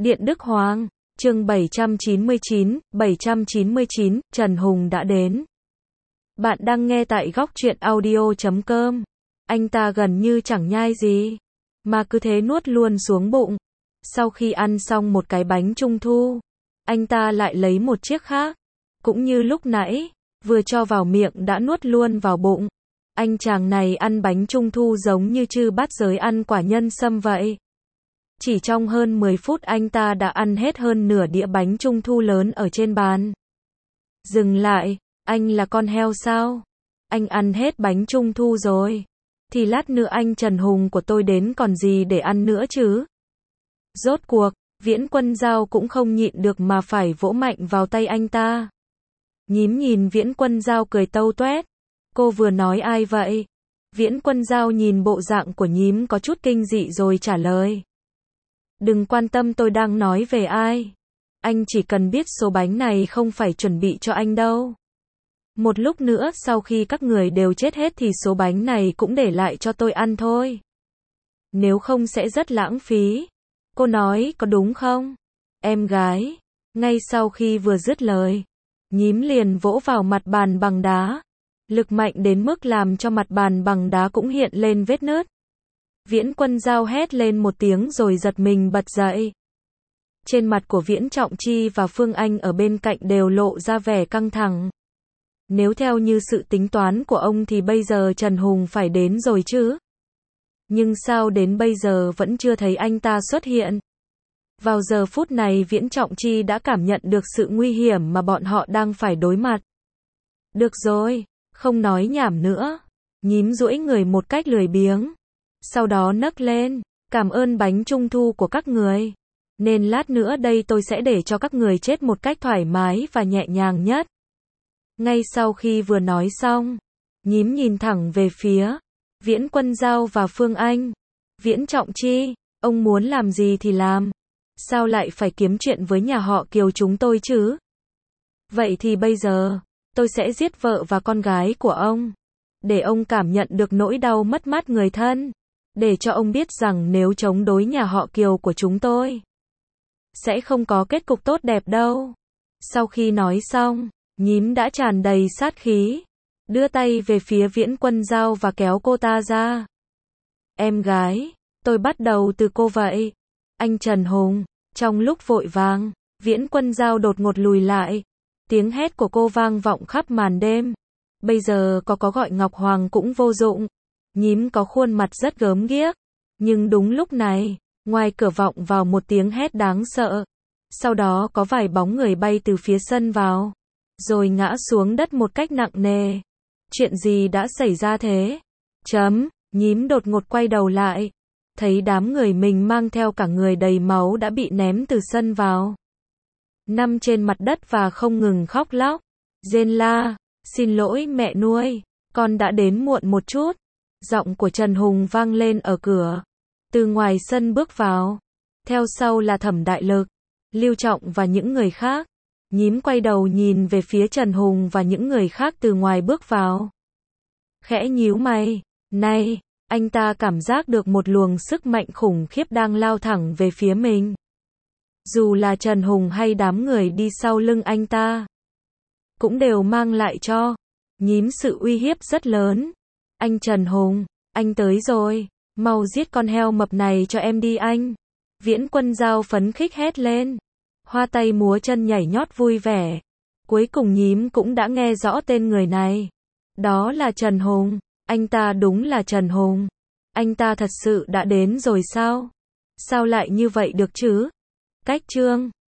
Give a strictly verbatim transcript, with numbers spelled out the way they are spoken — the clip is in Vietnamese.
Điện Đức Hoàng, chương bảy trăm chín mươi chín, bảy trăm chín mươi chín, Trần Hùng đã đến. Bạn đang nghe tại góc truyện audio chấm com. Anh ta gần như chẳng nhai gì, mà cứ thế nuốt luôn xuống bụng. Sau khi ăn xong một cái bánh trung thu, anh ta lại lấy một chiếc khác. Cũng như lúc nãy, vừa cho vào miệng đã nuốt luôn vào bụng. Anh chàng này ăn bánh trung thu giống như chư bát giới ăn quả nhân sâm vậy. Chỉ trong hơn mười phút anh ta đã ăn hết hơn nửa đĩa bánh trung thu lớn ở trên bàn. Dừng lại, anh là con heo sao? Anh ăn hết bánh trung thu rồi. Thì lát nữa anh Trần Hùng của tôi đến còn gì để ăn nữa chứ? Rốt cuộc, Viễn Quân Giao cũng không nhịn được mà phải vỗ mạnh vào tay anh ta. Nhím nhìn Viễn Quân Giao cười tâu toét. Cô vừa nói ai vậy? Viễn Quân Giao nhìn bộ dạng của nhím có chút kinh dị rồi trả lời. Đừng quan tâm tôi đang nói về ai. Anh chỉ cần biết số bánh này không phải chuẩn bị cho anh đâu. Một lúc nữa sau khi các người đều chết hết thì số bánh này cũng để lại cho tôi ăn thôi. Nếu không sẽ rất lãng phí. Cô nói có đúng không? Em gái. Ngay sau khi vừa dứt lời, nhím liền vỗ vào mặt bàn bằng đá. Lực mạnh đến mức làm cho mặt bàn bằng đá cũng hiện lên vết nứt. Viễn Quân Giao hét lên một tiếng rồi giật mình bật dậy. Trên mặt của Viễn Trọng Chi và Phương Anh ở bên cạnh đều lộ ra vẻ căng thẳng. Nếu theo như sự tính toán của ông thì bây giờ Trần Hùng phải đến rồi chứ. Nhưng sao đến bây giờ vẫn chưa thấy anh ta xuất hiện? Vào giờ phút này Viễn Trọng Chi đã cảm nhận được sự nguy hiểm mà bọn họ đang phải đối mặt. Được rồi, không nói nhảm nữa. Nhím duỗi người một cách lười biếng. Sau đó nấc lên, cảm ơn bánh trung thu của các người. Nên lát nữa đây tôi sẽ để cho các người chết một cách thoải mái và nhẹ nhàng nhất. Ngay sau khi vừa nói xong, nhím nhìn thẳng về phía Viễn Quân Giao và Phương Anh. Viễn Trọng Chi, ông muốn làm gì thì làm. Sao lại phải kiếm chuyện với nhà họ Kiều chúng tôi chứ? Vậy thì bây giờ, tôi sẽ giết vợ và con gái của ông. Để ông cảm nhận được nỗi đau mất mát người thân. Để cho ông biết rằng nếu chống đối nhà họ Kiều của chúng tôi, sẽ không có kết cục tốt đẹp đâu. Sau khi nói xong, nhím đã tràn đầy sát khí. Đưa tay về phía Viễn Quân Giao và kéo cô ta ra. Em gái, tôi bắt đầu từ cô vậy. Anh Trần Hùng, trong lúc vội vàng, Viễn Quân Giao đột ngột lùi lại. Tiếng hét của cô vang vọng khắp màn đêm. Bây giờ có có gọi Ngọc Hoàng cũng vô dụng. Nhím có khuôn mặt rất gớm ghiếc. Nhưng đúng lúc này, ngoài cửa vọng vào một tiếng hét đáng sợ. Sau đó có vài bóng người bay từ phía sân vào. Rồi ngã xuống đất một cách nặng nề. Chuyện gì đã xảy ra thế? Chấm, nhím đột ngột quay đầu lại. Thấy đám người mình mang theo cả người đầy máu đã bị ném từ sân vào. Nằm trên mặt đất và không ngừng khóc lóc. Rên la, xin lỗi mẹ nuôi, con đã đến muộn một chút. Giọng của Trần Hùng vang lên ở cửa. Từ ngoài sân bước vào. Theo sau là Thẩm Đại Lực, Lưu Trọng và những người khác. Nhím quay đầu nhìn về phía Trần Hùng và những người khác từ ngoài bước vào. Khẽ nhíu mày. Này, anh ta cảm giác được một luồng sức mạnh khủng khiếp đang lao thẳng về phía mình. Dù là Trần Hùng hay đám người đi sau lưng anh ta, cũng đều mang lại cho nhím sự uy hiếp rất lớn. Anh Trần Hùng, anh tới rồi, mau giết con heo mập này cho em đi anh. Viễn Quân Giao phấn khích hét lên. Hoa tay múa chân nhảy nhót vui vẻ. Cuối cùng nhím cũng đã nghe rõ tên người này. Đó là Trần Hùng. Anh ta đúng là Trần Hùng. Anh ta thật sự đã đến rồi sao? Sao lại như vậy được chứ? Cách chương